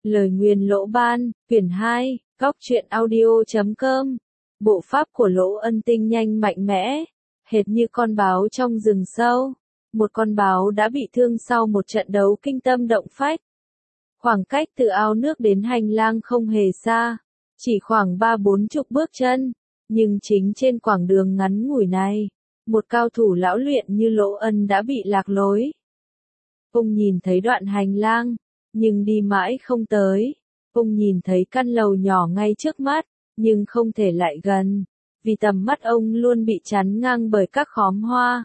Lời nguyền Lỗ Ban, quyển 2, góc truyện audio.com. Bộ pháp của Lỗ Ân tinh nhanh mạnh mẽ, hệt như con báo trong rừng sâu. Một con báo đã bị thương sau một trận đấu kinh tâm động phách. Khoảng cách từ ao nước đến hành lang không hề xa, chỉ khoảng 30-40 bước chân. Nhưng chính trên quãng đường ngắn ngủi này, một cao thủ lão luyện như Lỗ Ân đã bị lạc lối. Ông nhìn thấy đoạn hành lang, nhưng đi mãi không tới. Ông nhìn thấy căn lầu nhỏ ngay trước mắt, nhưng không thể lại gần, vì tầm mắt ông luôn bị chắn ngang bởi các khóm hoa,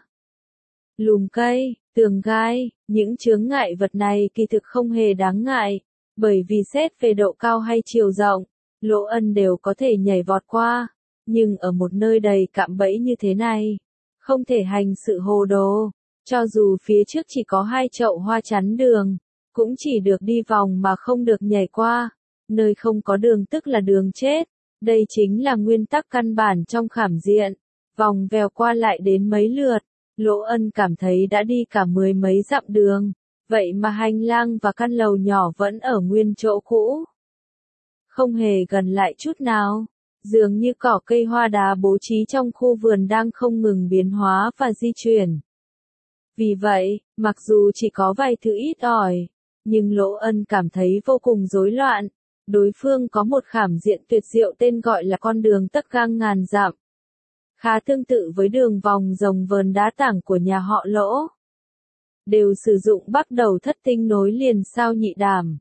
lùm cây, tường gai. Những chướng ngại vật này kỳ thực không hề đáng ngại, bởi vì xét về độ cao hay chiều rộng, Lỗ Ân đều có thể nhảy vọt qua. Nhưng ở một nơi đầy cạm bẫy như thế này, không thể hành sự hồ đồ. Cho dù phía trước chỉ có 2 chậu hoa chắn đường, cũng chỉ được đi vòng mà không được nhảy qua. Nơi không có đường tức là đường chết. Đây chính là nguyên tắc căn bản trong khảm diện. Vòng vèo qua lại đến mấy lượt, Lỗ Ân cảm thấy đã đi cả 10 mấy dặm đường. Vậy mà hành lang và căn lầu nhỏ vẫn ở nguyên chỗ cũ, không hề gần lại chút nào. Dường như cỏ cây hoa đá bố trí trong khu vườn đang không ngừng biến hóa và di chuyển. Vì vậy, mặc dù chỉ có vài thứ ít ỏi, nhưng Lỗ Ân cảm thấy vô cùng rối loạn. Đối phương có một khảm diện tuyệt diệu tên gọi là con đường tấc gang ngàn dặm. Khá tương tự với đường vòng rồng vờn đá tảng của nhà họ Lỗ. Đều sử dụng bắt đầu thất tinh nối liền sao nhị đàm.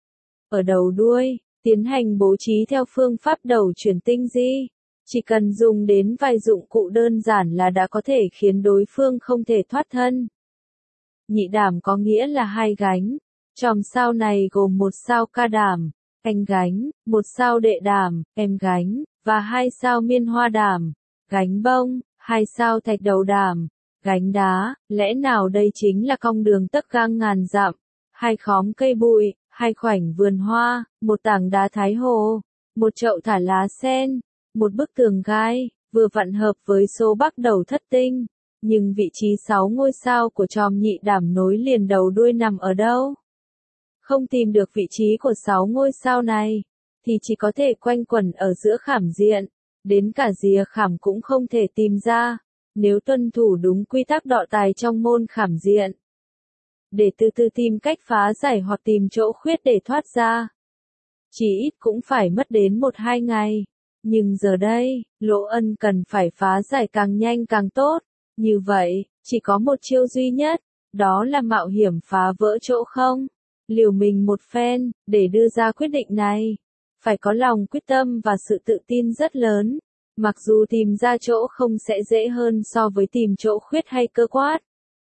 Ở đầu đuôi, tiến hành bố trí theo phương pháp đầu chuyển tinh di. Chỉ cần dùng đến vài dụng cụ đơn giản là đã có thể khiến đối phương không thể thoát thân. Nhị đàm có nghĩa là 2 gánh. Chòm sao này gồm 1 sao ca đàm, anh gánh, 1 sao đệ đàm, em gánh, và 2 sao miên hoa đàm, gánh bông, 2 sao thạch đầu đàm, gánh đá. Lẽ nào đây chính là con đường tấc gang ngàn dặm? 2 khóm cây bụi, 2 khoảnh vườn hoa, 1 tảng đá thái hồ, 1 chậu thả lá sen, 1 bức tường gai, vừa vặn hợp với số bắt đầu thất tinh. Nhưng vị trí 6 ngôi sao của chòm nhị đàm nối liền đầu đuôi nằm ở đâu? Không tìm được vị trí của 6 ngôi sao này, thì chỉ có thể quanh quẩn ở giữa khảm diện. Đến cả rìa khảm cũng không thể tìm ra, nếu tuân thủ đúng quy tắc đọ tài trong môn khảm diện. Để từ từ tìm cách phá giải hoặc tìm chỗ khuyết để thoát ra, chỉ ít cũng phải mất đến 1-2 ngày. Nhưng giờ đây, Lỗ Ân cần phải phá giải càng nhanh càng tốt. Như vậy, chỉ có một chiêu duy nhất, đó là mạo hiểm phá vỡ chỗ không. Liều mình một phen, để đưa ra quyết định này. Phải có lòng quyết tâm và sự tự tin rất lớn. Mặc dù tìm ra chỗ không sẽ dễ hơn so với tìm chỗ khuyết hay cơ quát.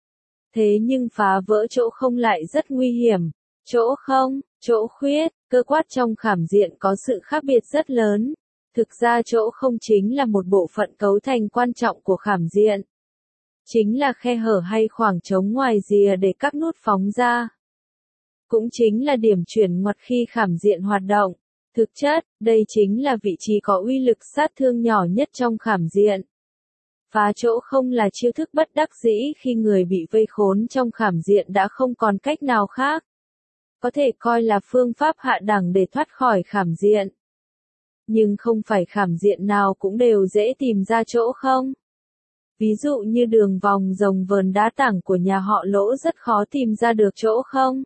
Thế nhưng phá vỡ chỗ không lại rất nguy hiểm. Chỗ không, chỗ khuyết, cơ quát trong khảm diện có sự khác biệt rất lớn. Thực ra chỗ không chính là một bộ phận cấu thành quan trọng của khảm diện. Chính là khe hở hay khoảng trống ngoài rìa để các nút phóng ra. Cũng chính là điểm chuyển ngoặt khi khảm diện hoạt động. Thực chất, đây chính là vị trí có uy lực sát thương nhỏ nhất trong khảm diện. Phá chỗ không là chiêu thức bất đắc dĩ khi người bị vây khốn trong khảm diện đã không còn cách nào khác. Có thể coi là phương pháp hạ đẳng để thoát khỏi khảm diện. Nhưng không phải khảm diện nào cũng đều dễ tìm ra chỗ không. Ví dụ như đường vòng rồng vờn đá tảng của nhà họ Lỗ rất khó tìm ra được chỗ không.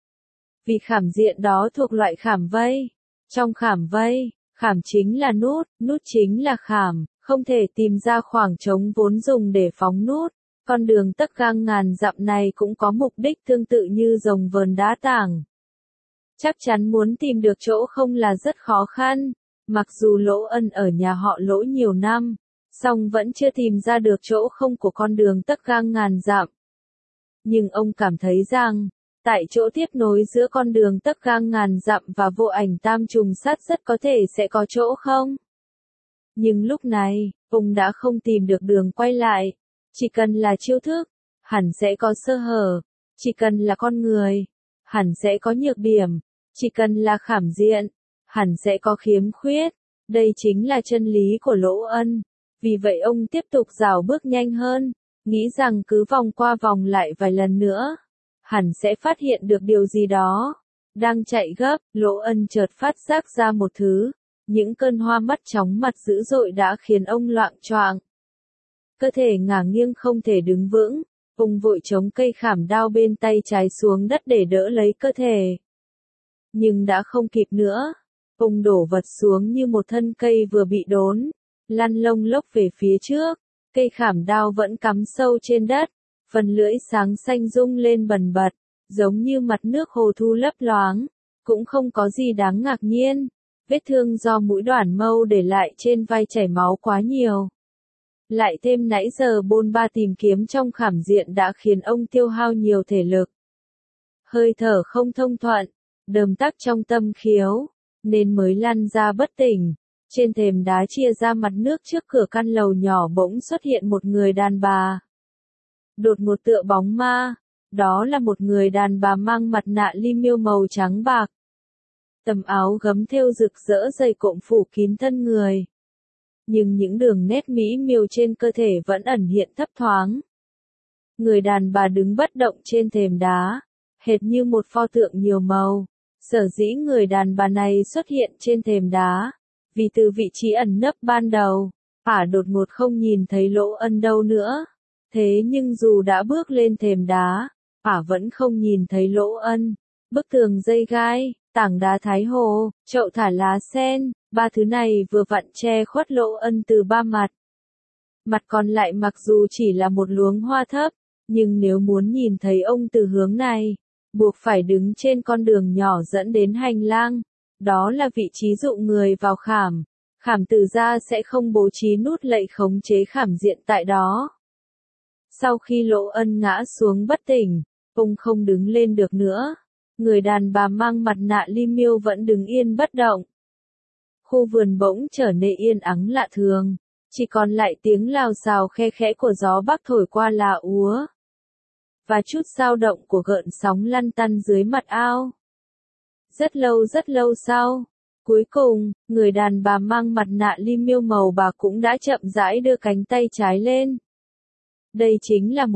Vì khảm diện đó thuộc loại khảm vây. Trong khảm vây, khảm chính là nút, nút chính là khảm, không thể tìm ra khoảng trống vốn dùng để phóng nút. Con đường tấc gang ngàn dặm này cũng có mục đích tương tự như rồng vờn đá tảng. Chắc chắn muốn tìm được chỗ không là rất khó khăn. Mặc dù Lỗ Ân ở nhà họ Lỗ nhiều năm, song vẫn chưa tìm ra được chỗ không của con đường tấc gang ngàn dặm. Nhưng ông cảm thấy rằng, tại chỗ tiếp nối giữa con đường tấc gang ngàn dặm và vô ảnh tam trùng sát rất có thể sẽ có chỗ không. Nhưng lúc này, ông đã không tìm được đường quay lại. Chỉ cần là chiêu thức, hẳn sẽ có sơ hở. Chỉ cần là con người, hẳn sẽ có nhược điểm. Chỉ cần là khảm diện, hẳn sẽ có khiếm khuyết. Đây chính là chân lý của Lỗ Ân. Vì vậy ông tiếp tục rảo bước nhanh hơn, nghĩ rằng cứ vòng qua vòng lại vài lần nữa, hẳn sẽ phát hiện được điều gì đó. Đang chạy gấp, Lỗ Ân chợt phát giác ra một thứ. Những cơn hoa mắt chóng mặt dữ dội đã khiến ông loạng choạng. Cơ thể ngả nghiêng không thể đứng vững, ông vội chống cây khảm đao bên tay trái xuống đất để đỡ lấy cơ thể. Nhưng đã không kịp nữa, ông đổ vật xuống như một thân cây vừa bị đốn, lăn lông lốc về phía trước, cây khảm đao vẫn cắm sâu trên đất, phần lưỡi sáng xanh rung lên bần bật, giống như mặt nước hồ thu lấp loáng, cũng không có gì đáng ngạc nhiên, vết thương do mũi đoản mâu để lại trên vai chảy máu quá nhiều. Lại thêm nãy giờ bôn ba tìm kiếm trong khảm diện đã khiến ông tiêu hao nhiều thể lực. Hơi thở không thông thuận, đờm tắc trong tâm khiếu, nên mới lăn ra bất tỉnh. Trên thềm đá chia ra mặt nước trước cửa căn lầu nhỏ bỗng xuất hiện một người đàn bà. Đột ngột tựa bóng ma, đó là một người đàn bà mang mặt nạ li miêu màu trắng bạc. Tầm áo gấm thêu rực rỡ dày cộm phủ kín thân người. Nhưng những đường nét mỹ miều trên cơ thể vẫn ẩn hiện thấp thoáng. Người đàn bà đứng bất động trên thềm đá, hệt như một pho tượng nhiều màu. Sở dĩ người đàn bà này xuất hiện trên thềm đá, vì từ vị trí ẩn nấp ban đầu, ả đột ngột không nhìn thấy Lỗ Ân đâu nữa. Thế nhưng dù đã bước lên thềm đá, ả vẫn không nhìn thấy Lỗ Ân. Bức tường dây gai, tảng đá thái hồ, chậu thả lá sen, ba thứ này vừa vặn che khuất Lỗ Ân từ ba mặt. Mặt còn lại mặc dù chỉ là một luống hoa thấp, nhưng nếu muốn nhìn thấy ông từ hướng này, buộc phải đứng trên con đường nhỏ dẫn đến hành lang. Đó là vị trí dụ người vào khảm. Khảm từ ra sẽ không bố trí nút lệnh khống chế khảm diện tại đó. Sau khi Lỗ Ân ngã xuống bất tỉnh, ông không đứng lên được nữa. Người đàn bà mang mặt nạ li miêu vẫn đứng yên bất động. Khu vườn bỗng trở nên yên ắng lạ thường, chỉ còn lại tiếng lào xào khe khẽ của gió bắc thổi qua là úa. Và chút dao động của gợn sóng lăn tăn dưới mặt ao. Rất lâu sau, cuối cùng, người đàn bà mang mặt nạ li miêu màu bạc cũng đã chậm rãi đưa cánh tay trái lên. Đây chính là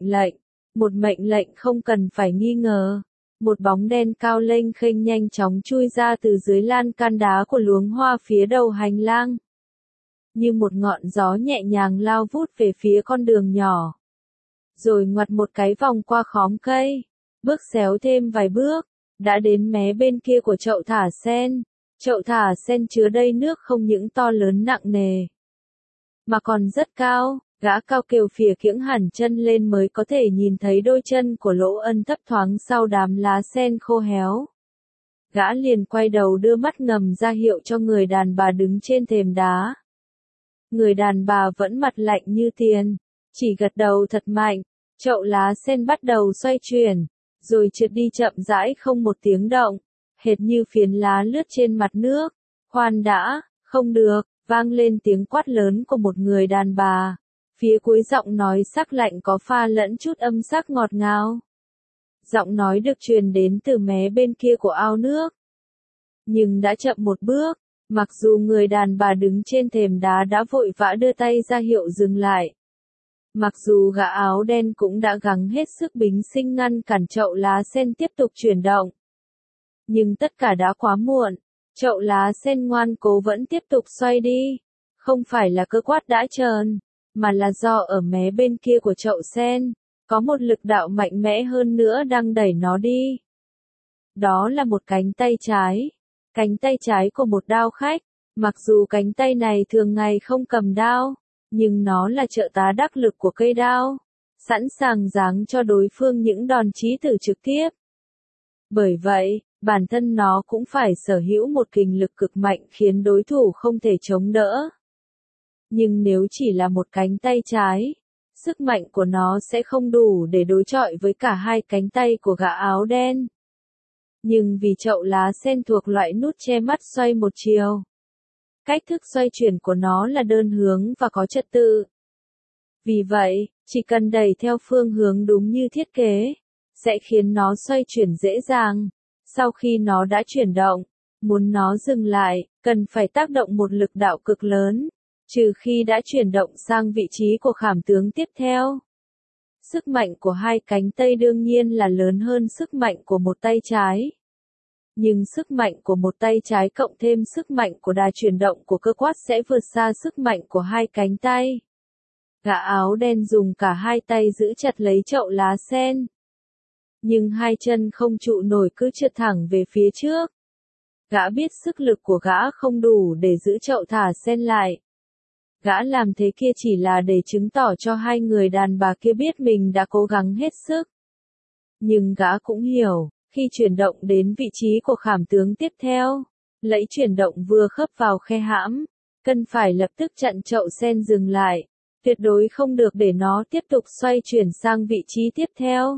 một mệnh lệnh không cần phải nghi ngờ. Một bóng đen cao lênh khênh nhanh chóng chui ra từ dưới lan can đá của luống hoa phía đầu hành lang. Như một ngọn gió nhẹ nhàng lao vút về phía con đường nhỏ. Rồi ngoặt một cái vòng qua khóm cây, bước xéo thêm vài bước, đã đến mé bên kia của chậu thả sen. Chậu thả sen chứa đầy nước không những to lớn nặng nề, mà còn rất cao. Gã cao kiều phìa kiễng hẳn chân lên mới có thể nhìn thấy đôi chân của Lỗ Ân thấp thoáng sau đám lá sen khô héo. Gã liền quay đầu đưa mắt ngầm ra hiệu cho người đàn bà đứng trên thềm đá. Người đàn bà vẫn mặt lạnh như tiền, chỉ gật đầu thật mạnh. Chậu lá sen bắt đầu xoay chuyển, rồi trượt đi chậm rãi không một tiếng động, hệt như phiến lá lướt trên mặt nước. Khoan đã, không được, vang lên tiếng quát lớn của một người đàn bà. Phía cuối giọng nói sắc lạnh có pha lẫn chút âm sắc ngọt ngào. Giọng nói được truyền đến từ mé bên kia của ao nước. Nhưng đã chậm một bước, mặc dù người đàn bà đứng trên thềm đá đã vội vã đưa tay ra hiệu dừng lại. Mặc dù gã áo đen cũng đã gắng hết sức bính sinh ngăn cản chậu lá sen tiếp tục chuyển động. Nhưng tất cả đã quá muộn, chậu lá sen ngoan cố vẫn tiếp tục xoay đi. Không phải là cơ quát đã trơn, mà là do ở mé bên kia của chậu sen, có một lực đạo mạnh mẽ hơn nữa đang đẩy nó đi. Đó là một cánh tay trái của một đao khách. Mặc dù cánh tay này thường ngày không cầm đao, nhưng nó là trợ tá đắc lực của cây đao, sẵn sàng giáng cho đối phương những đòn chí tử trực tiếp. Bởi vậy, bản thân nó cũng phải sở hữu một kình lực cực mạnh khiến đối thủ không thể chống đỡ. Nhưng nếu chỉ là một cánh tay trái, sức mạnh của nó sẽ không đủ để đối chọi với cả hai cánh tay của gã áo đen. Nhưng vì chậu lá sen thuộc loại nút che mắt xoay một chiều, cách thức xoay chuyển của nó là đơn hướng và có trật tự. Vì vậy, chỉ cần đẩy theo phương hướng đúng như thiết kế, sẽ khiến nó xoay chuyển dễ dàng. Sau khi nó đã chuyển động, muốn nó dừng lại, cần phải tác động một lực đạo cực lớn, trừ khi đã chuyển động sang vị trí của khảm tướng tiếp theo. Sức mạnh của hai cánh tay đương nhiên là lớn hơn sức mạnh của một tay trái. Nhưng sức mạnh của một tay trái cộng thêm sức mạnh của đà chuyển động của cơ quát sẽ vượt xa sức mạnh của hai cánh tay. Gã áo đen dùng cả hai tay giữ chặt lấy chậu lá sen. Nhưng hai chân không trụ nổi cứ trượt thẳng về phía trước. Gã biết sức lực của gã không đủ để giữ chậu thả sen lại. Gã làm thế kia chỉ là để chứng tỏ cho hai người đàn bà kia biết mình đã cố gắng hết sức. Nhưng gã cũng hiểu, khi chuyển động đến vị trí của khảm tướng tiếp theo, lẫy chuyển động vừa khớp vào khe hãm, cần phải lập tức chặn chậu sen dừng lại, tuyệt đối không được để nó tiếp tục xoay chuyển sang vị trí tiếp theo.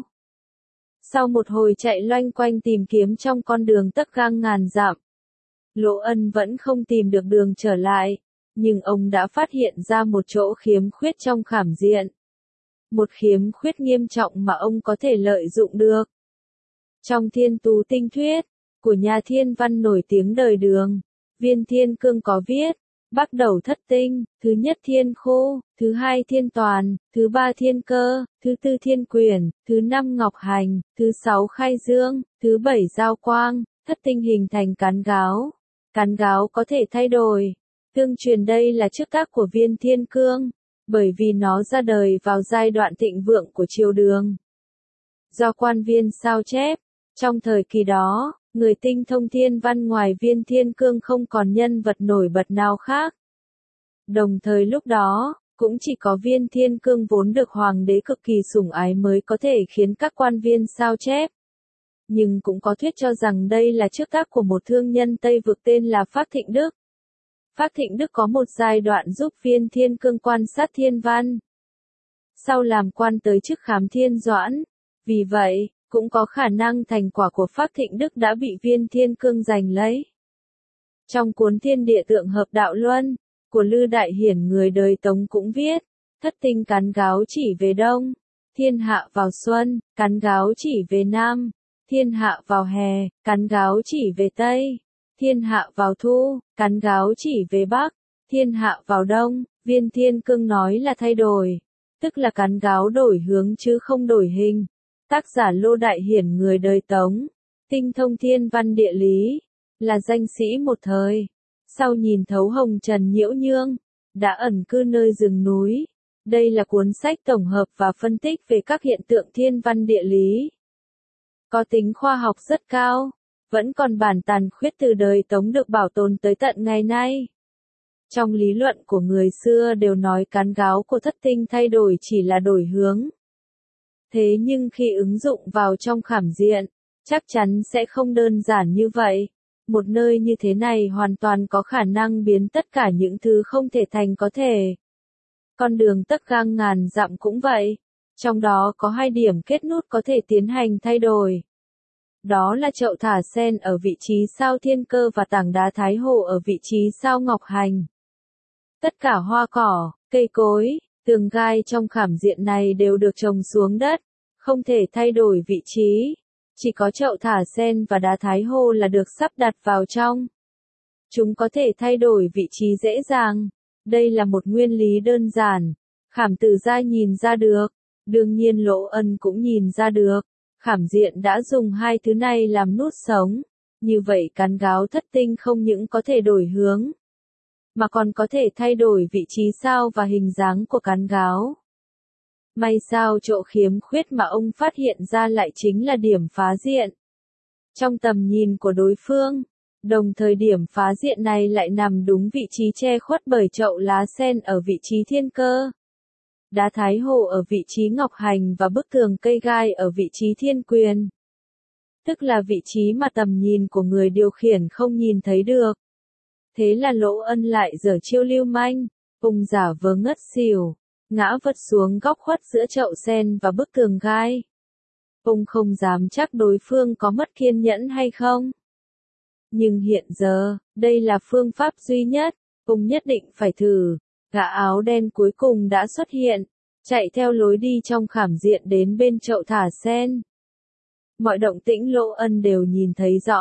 Sau một hồi chạy loanh quanh tìm kiếm trong con đường tấc gang ngàn dặm, Lỗ Ân vẫn không tìm được đường trở lại, nhưng ông đã phát hiện ra một chỗ khiếm khuyết trong khảm diện. Một khiếm khuyết nghiêm trọng mà ông có thể lợi dụng được. Trong Thiên Tú Tinh Thuyết, của nhà thiên văn nổi tiếng đời Đường, Viên Thiên Cương có viết, bắt đầu thất tinh, thứ nhất Thiên Khô, thứ hai Thiên Toàn, thứ ba Thiên Cơ, thứ tư Thiên Quyền, thứ năm Ngọc Hành, thứ sáu Khai Dương, thứ bảy Giao Quang, thất tinh hình thành cán gáo. Cán gáo có thể thay đổi. Tương truyền đây là chức tác của Viên Thiên Cương, bởi vì nó ra đời vào giai đoạn thịnh vượng của triều Đường. Do quan viên sao chép, trong thời kỳ đó, người tinh thông thiên văn ngoài Viên Thiên Cương không còn nhân vật nổi bật nào khác. Đồng thời lúc đó, cũng chỉ có Viên Thiên Cương vốn được hoàng đế cực kỳ sủng ái mới có thể khiến các quan viên sao chép. Nhưng cũng có thuyết cho rằng đây là chức tác của một thương nhân Tây Vực tên là Phác Thịnh Đức. Phác Thịnh Đức có một giai đoạn giúp Viên Thiên Cương quan sát thiên văn. Sau làm quan tới chức khám thiên doãn. Vì vậy, cũng có khả năng thành quả của Phác Thịnh Đức đã bị Viên Thiên Cương giành lấy. Trong cuốn Thiên Địa Tượng Hợp Đạo Luân, của Lư Đại Hiển người đời Tống cũng viết, thất tinh cán gáo chỉ về đông, thiên hạ vào xuân, cán gáo chỉ về nam, thiên hạ vào hè, cán gáo chỉ về tây, thiên hạ vào thu, cán gáo chỉ về bắc, thiên hạ vào đông. Viên Thiên Cương nói là thay đổi, tức là cán gáo đổi hướng chứ không đổi hình. Tác giả Lô Đại Hiển người đời Tống, tinh thông thiên văn địa lý, là danh sĩ một thời. Sau nhìn thấu hồng trần nhiễu nhương, đã ẩn cư nơi rừng núi. Đây là cuốn sách tổng hợp và phân tích về các hiện tượng thiên văn địa lý. Có tính khoa học rất cao, vẫn còn bản tàn khuyết từ đời Tống được bảo tồn tới tận ngày nay. Trong lý luận của người xưa đều nói cán gáo của thất tinh thay đổi chỉ là đổi hướng. Thế nhưng khi ứng dụng vào trong khảm diện, chắc chắn sẽ không đơn giản như vậy. Một nơi như thế này hoàn toàn có khả năng biến tất cả những thứ không thể thành có thể. Con đường tấc gang ngàn dặm cũng vậy. Trong đó có hai điểm kết nút có thể tiến hành thay đổi. Đó là chậu thả sen ở vị trí sao Thiên Cơ và tảng đá Thái Hồ ở vị trí sao Ngọc Hành. Tất cả hoa cỏ, cây cối, tường gai trong khảm diện này đều được trồng xuống đất, không thể thay đổi vị trí. Chỉ có chậu thả sen và đá Thái Hồ là được sắp đặt vào trong. Chúng có thể thay đổi vị trí dễ dàng. Đây là một nguyên lý đơn giản. Khảm Tử Gia nhìn ra được. Đương nhiên Lỗ Ân cũng nhìn ra được. Khảm diện đã dùng hai thứ này làm nút sống. Như vậy cán gáo thất tinh không những có thể đổi hướng, mà còn có thể thay đổi vị trí sao và hình dáng của cán gáo. May sao chỗ khiếm khuyết mà ông phát hiện ra lại chính là điểm phá diện trong tầm nhìn của đối phương, đồng thời điểm phá diện này lại nằm đúng vị trí che khuất bởi chậu lá sen ở vị trí Thiên Cơ, đá Thái Hồ ở vị trí Ngọc Hành và bức tường cây gai ở vị trí Thiên Quyền. Tức là vị trí mà tầm nhìn của người điều khiển không nhìn thấy được. Thế là Lỗ Ân lại giở chiêu lưu manh, ông giả vờ ngất xỉu, ngã vật xuống góc khuất giữa chậu sen và bức tường gai. Ông không dám chắc đối phương có mất kiên nhẫn hay không. Nhưng hiện giờ, đây là phương pháp duy nhất, ông nhất định phải thử. Gã áo đen cuối cùng đã xuất hiện, chạy theo lối đi trong khảm diện đến bên chậu thả sen. Mọi động tĩnh Lỗ Ân đều nhìn thấy rõ.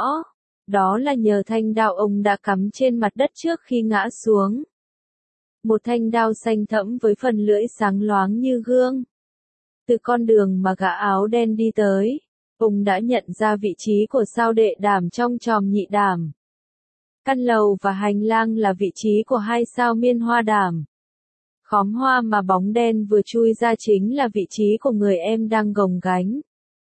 Đó là nhờ thanh đao ông đã cắm trên mặt đất trước khi ngã xuống. Một thanh đao xanh thẫm với phần lưỡi sáng loáng như gương. Từ con đường mà gã áo đen đi tới, Ông đã nhận ra vị trí của sao đệ đảm trong chòm nhị đảm. Căn lầu và hành lang là vị trí của hai sao miên hoa đảm. Khóm hoa mà bóng đen vừa chui ra chính là vị trí của người em đang gồng gánh.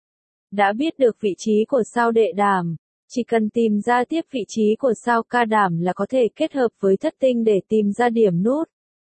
Đã biết được vị trí của sao đệ đảm, chỉ cần tìm ra tiếp vị trí của sao ca đảm là có thể kết hợp với thất tinh để tìm ra điểm nút.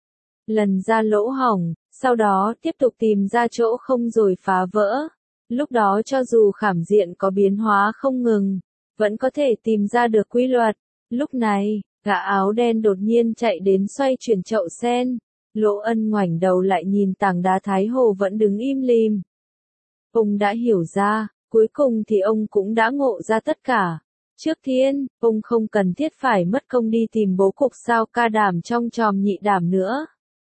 Lần ra lỗ hổng, sau đó tiếp tục tìm ra chỗ không rồi phá vỡ. Lúc đó cho dù khảm diện có biến hóa không ngừng, vẫn có thể tìm ra được quy luật. Lúc này, gã áo đen đột nhiên chạy đến xoay chuyển chậu sen. Lỗ Ân ngoảnh đầu lại nhìn tảng đá Thái Hồ vẫn đứng im lìm. Ông đã hiểu ra, cuối cùng thì ông cũng đã ngộ ra tất cả. Trước tiên, ông không cần thiết phải mất công đi tìm bố cục sao ca đảm trong chòm nhị đảm nữa.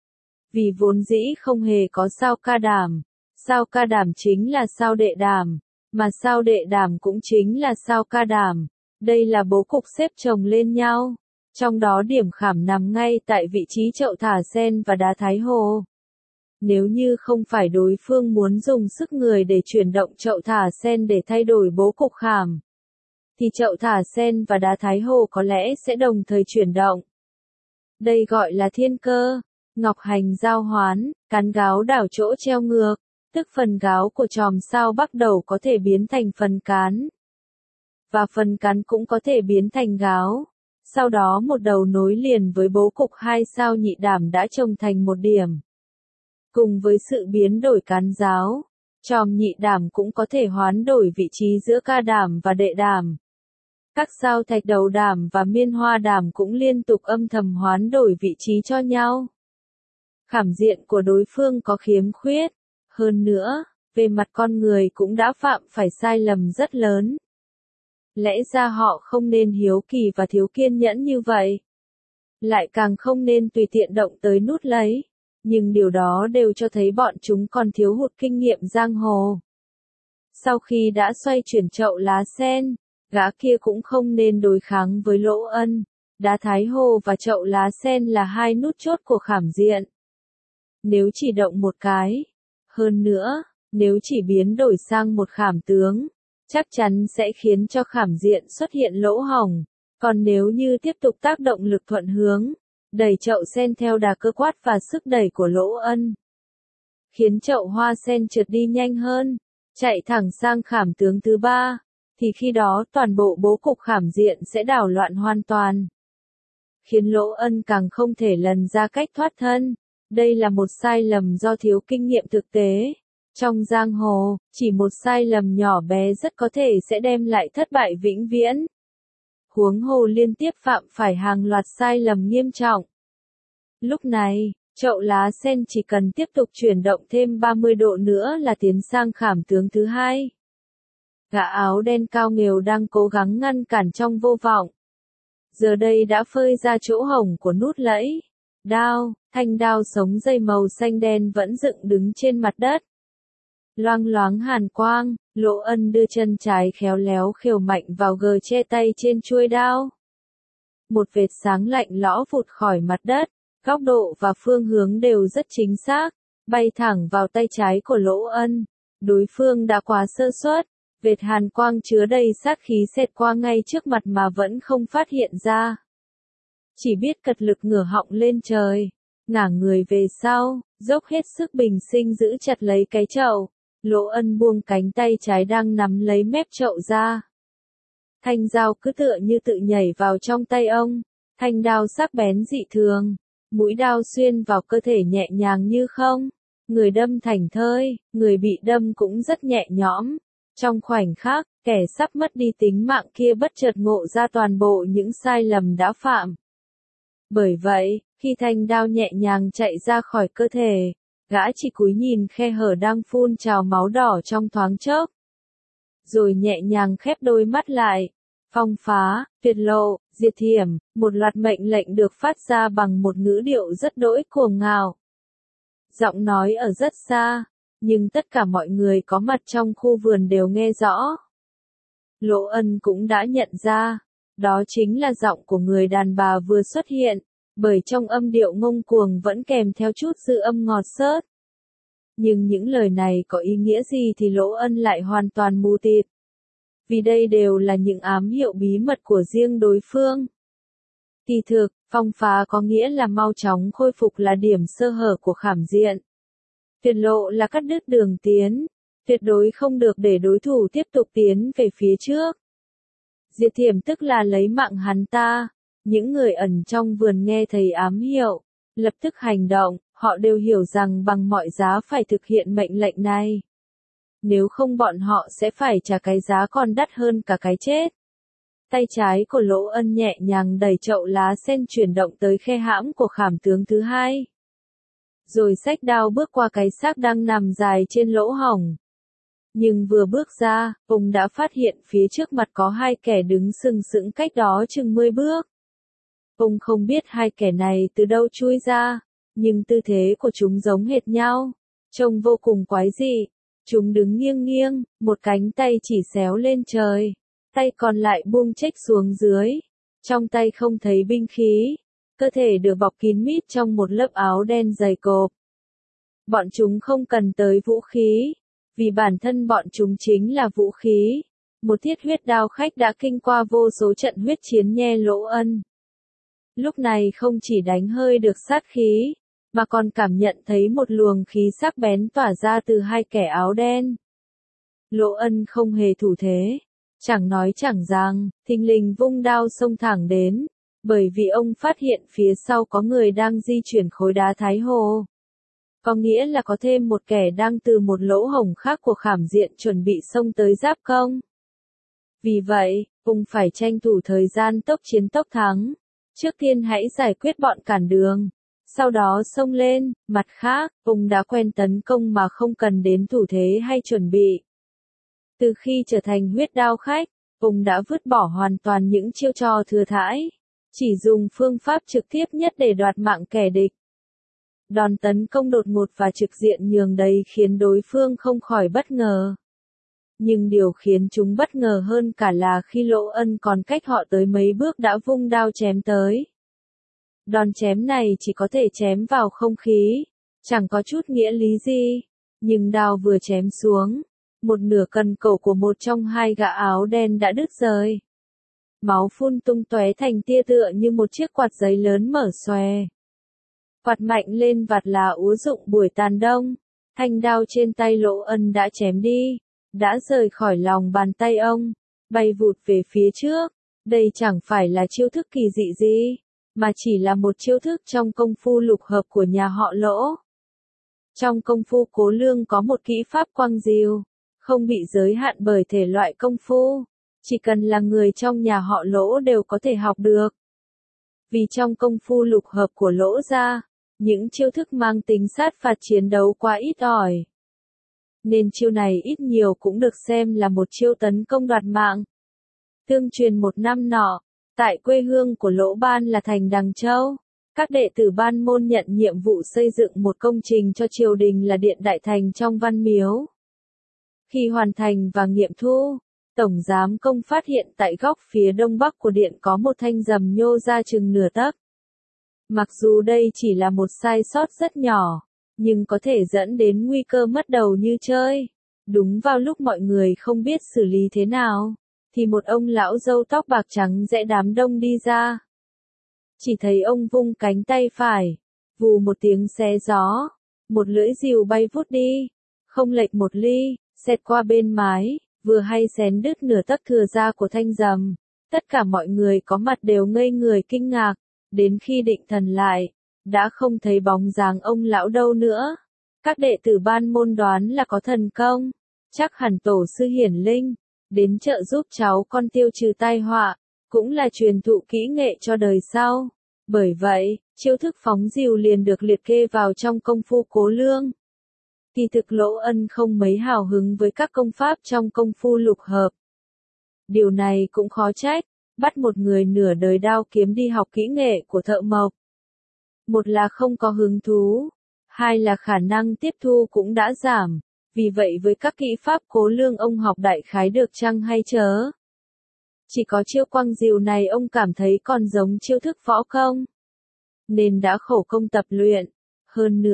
Vì vốn dĩ không hề có sao ca đảm. Sao ca đảm chính là sao đệ đảm, mà sao đệ đảm cũng chính là sao ca đảm. Đây là bố cục xếp chồng lên nhau. Trong đó điểm khảm nằm ngay tại vị trí chậu thả sen và đá Thái Hồ. Nếu như không phải đối phương muốn dùng sức người để chuyển động chậu thả sen để thay đổi bố cục khảm, thì chậu thả sen và đá Thái Hồ có lẽ sẽ đồng thời chuyển động. Đây gọi là thiên cơ, ngọc hành giao hoán, cán gáo đảo chỗ treo ngược, tức phần gáo của chòm sao bắt đầu có thể biến thành phần cán. Và phần cán cũng có thể biến thành gáo. Sau đó một đầu nối liền với bố cục hai sao nhị đảm đã chồng thành một điểm. Cùng với sự biến đổi cán giáo, chòm nhị đảm cũng có thể hoán đổi vị trí giữa ca đảm và đệ đảm. Các sao thạch đầu đảm và miên hoa đảm cũng liên tục âm thầm hoán đổi vị trí cho nhau. Khảm diện của đối phương có khiếm khuyết. Hơn nữa, về mặt con người cũng đã phạm phải sai lầm rất lớn. Lẽ ra họ không nên hiếu kỳ và thiếu kiên nhẫn như vậy. Lại càng không nên tùy tiện động tới nút lấy. Nhưng điều đó đều cho thấy bọn chúng còn thiếu hụt kinh nghiệm giang hồ. Sau khi đã xoay chuyển chậu lá sen, gã kia cũng không nên đối kháng với Lỗ Ân. Đá Thái Hồ và chậu lá sen là hai nút chốt của khảm diện. Nếu chỉ động một cái, hơn nữa, nếu chỉ biến đổi sang một khảm tướng, chắc chắn sẽ khiến cho khảm diện xuất hiện lỗ hổng. Còn nếu như tiếp tục tác động lực thuận hướng, đẩy chậu sen theo đà cơ quát và sức đẩy của Lỗ Ân, khiến chậu hoa sen trượt đi nhanh hơn, chạy thẳng sang khảm tướng thứ ba, thì khi đó toàn bộ bố cục khảm diện sẽ đảo loạn hoàn toàn. Khiến Lỗ Ân càng không thể lần ra cách thoát thân. Đây là một sai lầm do thiếu kinh nghiệm thực tế. Trong giang hồ, chỉ một sai lầm nhỏ bé rất có thể sẽ đem lại thất bại vĩnh viễn. Huống hồ liên tiếp phạm phải hàng loạt sai lầm nghiêm trọng. Lúc này, chậu lá sen chỉ cần tiếp tục chuyển động thêm 30 độ nữa là tiến sang khảm tướng thứ hai. Gã áo đen cao nghều đang cố gắng ngăn cản trong vô vọng. Giờ đây đã phơi ra chỗ hổng của nút lẫy. Đao, thanh đao sống dây màu xanh đen vẫn dựng đứng trên mặt đất. Loang loáng hàn quang, Lỗ Ân đưa chân trái khéo léo khều mạnh vào gờ che tay trên chuôi đao. Một vệt sáng lạnh lõ vụt khỏi mặt đất, góc độ và phương hướng đều rất chính xác, bay thẳng vào tay trái của Lỗ Ân. Đối phương đã quá sơ suất, vệt hàn quang chứa đầy sát khí xẹt qua ngay trước mặt mà vẫn không phát hiện ra. Chỉ biết cật lực ngửa họng lên trời, ngả người về sau, dốc hết sức bình sinh giữ chặt lấy cái chậu. Lỗ Ân buông cánh tay trái đang nắm lấy mép chậu ra. Thanh dao cứ tựa như tự nhảy vào trong tay ông. Thanh đao sắc bén dị thường, mũi đao xuyên vào cơ thể nhẹ nhàng như không. Người đâm thảnh thơi, người bị đâm cũng rất nhẹ nhõm. Trong khoảnh khắc, kẻ sắp mất đi tính mạng kia bất chợt ngộ ra toàn bộ những sai lầm đã phạm. Bởi vậy, khi thanh đao nhẹ nhàng chạy ra khỏi cơ thể, gã chỉ cúi nhìn khe hở đang phun trào máu đỏ trong thoáng chốc. Rồi nhẹ nhàng khép đôi mắt lại. Phong phá, tuyệt lộ, diệt thiểm, một loạt mệnh lệnh được phát ra bằng một ngữ điệu rất đỗi cuồng ngạo. Giọng nói ở rất xa, nhưng tất cả mọi người có mặt trong khu vườn đều nghe rõ. Lỗ Ân cũng đã nhận ra, đó chính là giọng của người đàn bà vừa xuất hiện, bởi trong âm điệu ngông cuồng vẫn kèm theo chút dư âm ngọt xớt. Nhưng những lời này có ý nghĩa gì thì Lỗ Ân lại hoàn toàn mù tịt. Vì đây đều là những ám hiệu bí mật của riêng đối phương. Kỳ thực, phong phá có nghĩa là mau chóng khôi phục là điểm sơ hở của khảm diện. Tuyệt lộ là cắt đứt đường tiến, tuyệt đối không được để đối thủ tiếp tục tiến về phía trước. Diệt thiểm tức là lấy mạng hắn ta. Những người ẩn trong vườn nghe thấy ám hiệu, lập tức hành động, họ đều hiểu rằng bằng mọi giá phải thực hiện mệnh lệnh này. Nếu không bọn họ sẽ phải trả cái giá còn đắt hơn cả cái chết. Tay trái của Lỗ Ân nhẹ nhàng đẩy chậu lá sen chuyển động tới khe hãm của khảm tướng thứ hai. Rồi xách đao bước qua cái xác đang nằm dài trên lỗ hổng. Nhưng vừa bước ra, ông đã phát hiện phía trước mặt có hai kẻ đứng sừng sững cách đó chừng 10 bước. Ông không biết hai kẻ này từ đâu chui ra, nhưng tư thế của chúng giống hệt nhau, trông vô cùng quái dị. Chúng đứng nghiêng nghiêng, một cánh tay chỉ xéo lên trời, tay còn lại buông chếch xuống dưới. Trong tay không thấy binh khí, cơ thể được bọc kín mít trong một lớp áo đen dày cộp. Bọn chúng không cần tới vũ khí, vì bản thân bọn chúng chính là vũ khí. Một thiết huyết đao khách đã kinh qua vô số trận huyết chiến nhe Lỗ Ân. Lúc này không chỉ đánh hơi được sát khí, mà còn cảm nhận thấy một luồng khí sắc bén tỏa ra từ hai kẻ áo đen. Lỗ Ân không hề thủ thế, chẳng nói chẳng rằng, thình lình vung đao xông thẳng đến, bởi vì ông phát hiện phía sau có người đang di chuyển khối đá Thái Hồ. Có nghĩa là có thêm một kẻ đang từ một lỗ hổng khác của khảm diện chuẩn bị xông tới giáp công. Vì vậy, ông phải tranh thủ thời gian tốc chiến tốc thắng. Trước tiên hãy giải quyết bọn cản đường, sau đó xông lên. Mặt khác, ông đã quen tấn công mà không cần đến thủ thế hay chuẩn bị. Từ khi trở thành huyết đao khách, ông đã vứt bỏ hoàn toàn những chiêu trò thừa thãi, chỉ dùng phương pháp trực tiếp nhất để đoạt mạng kẻ địch. Đòn tấn công đột ngột và trực diện nhường đây khiến đối phương không khỏi bất ngờ. Nhưng điều khiến chúng bất ngờ hơn cả là khi Lỗ Ân còn cách họ tới mấy bước đã vung đao chém tới. Đòn chém này chỉ có thể chém vào không khí, chẳng có chút nghĩa lý gì. Nhưng đao vừa chém xuống, một nửa cần cổ của một trong hai gã áo đen đã đứt rời. Máu phun tung tóe thành tia tựa như một chiếc quạt giấy lớn mở xòe. Quạt mạnh lên vạt lá úa rụng buổi tàn đông, thanh đao trên tay Lỗ Ân đã chém đi, đã rời khỏi lòng bàn tay ông, bay vụt về phía trước. Đây chẳng phải là chiêu thức kỳ dị gì, mà chỉ là một chiêu thức trong công phu lục hợp của nhà họ Lỗ. Trong công phu Cố Lương có một kỹ pháp quăng diều, không bị giới hạn bởi thể loại công phu, chỉ cần là người trong nhà họ Lỗ đều có thể học được. Vì trong công phu lục hợp của Lỗ gia, những chiêu thức mang tính sát phạt chiến đấu quá ít ỏi, nên chiêu này ít nhiều cũng được xem là một chiêu tấn công đoạt mạng. Tương truyền một năm nọ, tại quê hương của Lỗ Ban là thành Đằng Châu, các đệ tử Ban môn nhận nhiệm vụ xây dựng một công trình cho triều đình là Điện Đại Thành trong Văn Miếu. Khi hoàn thành và nghiệm thu, Tổng giám công phát hiện tại góc phía đông bắc của điện có một thanh rầm nhô ra chừng nửa tấc. Mặc dù đây chỉ là một sai sót rất nhỏ, nhưng có thể dẫn đến nguy cơ mất đầu như chơi. Đúng vào lúc mọi người không biết xử lý thế nào, thì một ông lão râu tóc bạc trắng rẽ đám đông đi ra. Chỉ thấy ông vung cánh tay phải, vù một tiếng xé gió, một lưỡi rìu bay vút đi, không lệch một ly, xẹt qua bên mái, vừa hay xén đứt nửa tấc thừa da của thanh rầm. Tất cả mọi người có mặt đều ngây người kinh ngạc, đến khi định thần lại, đã không thấy bóng dáng ông lão đâu nữa. Các đệ tử Ban môn đoán là có thần công, chắc hẳn tổ sư hiển linh, đến trợ giúp cháu con tiêu trừ tai họa, cũng là truyền thụ kỹ nghệ cho đời sau. Bởi vậy, chiêu thức phóng rìu liền được liệt kê vào trong công phu Cố Lương. Kỳ thực Lỗ Ân không mấy hào hứng với các công pháp trong công phu lục hợp. Điều này cũng khó trách, bắt một người nửa đời đao kiếm đi học kỹ nghệ của thợ mộc. Một là không có hứng thú, hai là khả năng tiếp thu cũng đã giảm, vì vậy với các kỹ pháp Cố Lương ông học đại khái được chăng hay chớ. Chỉ có chiêu quăng rìu này ông cảm thấy còn giống chiêu thức võ công, nên đã khổ công tập luyện. Hơn nữa,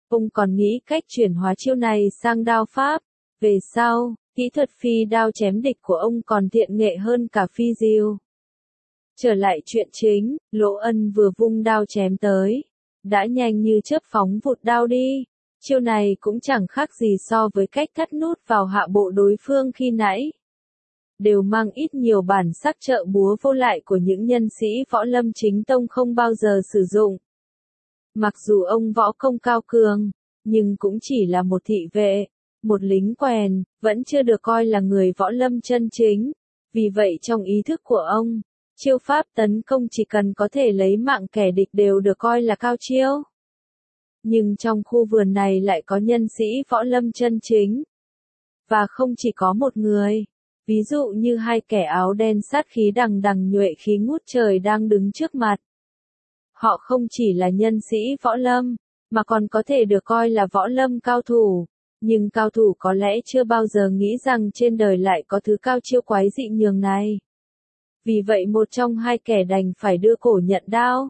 Ông còn nghĩ cách chuyển hóa chiêu này sang đao pháp. Về sau, kỹ thuật phi đao chém địch của ông còn thiện nghệ hơn cả phi diêu. Trở lại chuyện chính, Lỗ Ân vừa vung đao chém tới, đã nhanh như chớp phóng vụt đao đi. Chiêu này cũng chẳng khác gì so với cách thắt nút vào hạ bộ đối phương khi nãy. Đều mang ít nhiều bản sắc trợ búa vô lại của những nhân sĩ võ lâm chính tông không bao giờ sử dụng. Mặc dù ông võ công cao cường, nhưng cũng chỉ là một thị vệ, một lính quèn, vẫn chưa được coi là người võ lâm chân chính. Vì vậy trong ý thức của ông, chiêu pháp tấn công chỉ cần có thể lấy mạng kẻ địch đều được coi là cao chiêu. Nhưng trong khu vườn này lại có nhân sĩ võ lâm chân chính. Và không chỉ có một người. Ví dụ như hai kẻ áo đen sát khí đằng đằng nhuệ khí ngút trời đang đứng trước mặt. Họ không chỉ là nhân sĩ võ lâm, mà còn có thể được coi là võ lâm cao thủ. Nhưng cao thủ có lẽ chưa bao giờ nghĩ rằng trên đời lại có thứ cao chiêu quái dị nhường này. Vì vậy một trong hai kẻ đành phải đưa cổ nhận đao.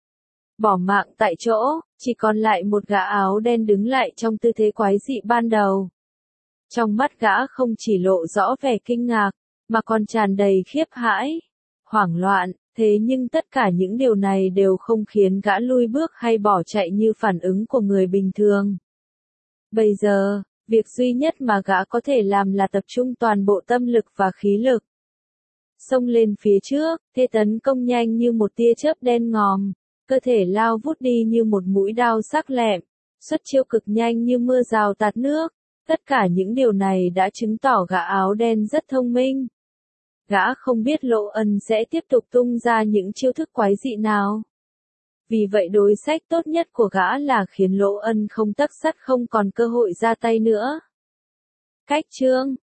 Bỏ mạng tại chỗ, chỉ còn lại một gã áo đen đứng lại trong tư thế quái dị ban đầu. Trong mắt gã không chỉ lộ rõ vẻ kinh ngạc, mà còn tràn đầy khiếp hãi, hoảng loạn, thế nhưng tất cả những điều này đều không khiến gã lui bước hay bỏ chạy như phản ứng của người bình thường. Bây giờ, việc duy nhất mà gã có thể làm là tập trung toàn bộ tâm lực và khí lực. Xông lên phía trước, thế tấn công nhanh như một tia chớp đen ngòm, cơ thể lao vút đi như một mũi đao sắc lẹm, xuất chiêu cực nhanh như mưa rào tạt nước. Tất cả những điều này đã chứng tỏ gã áo đen rất thông minh. Gã không biết Lỗ Ân sẽ tiếp tục tung ra những chiêu thức quái dị nào. Vì vậy đối sách tốt nhất của gã là khiến Lỗ Ân không tấc sắt không còn cơ hội ra tay nữa. Cách chương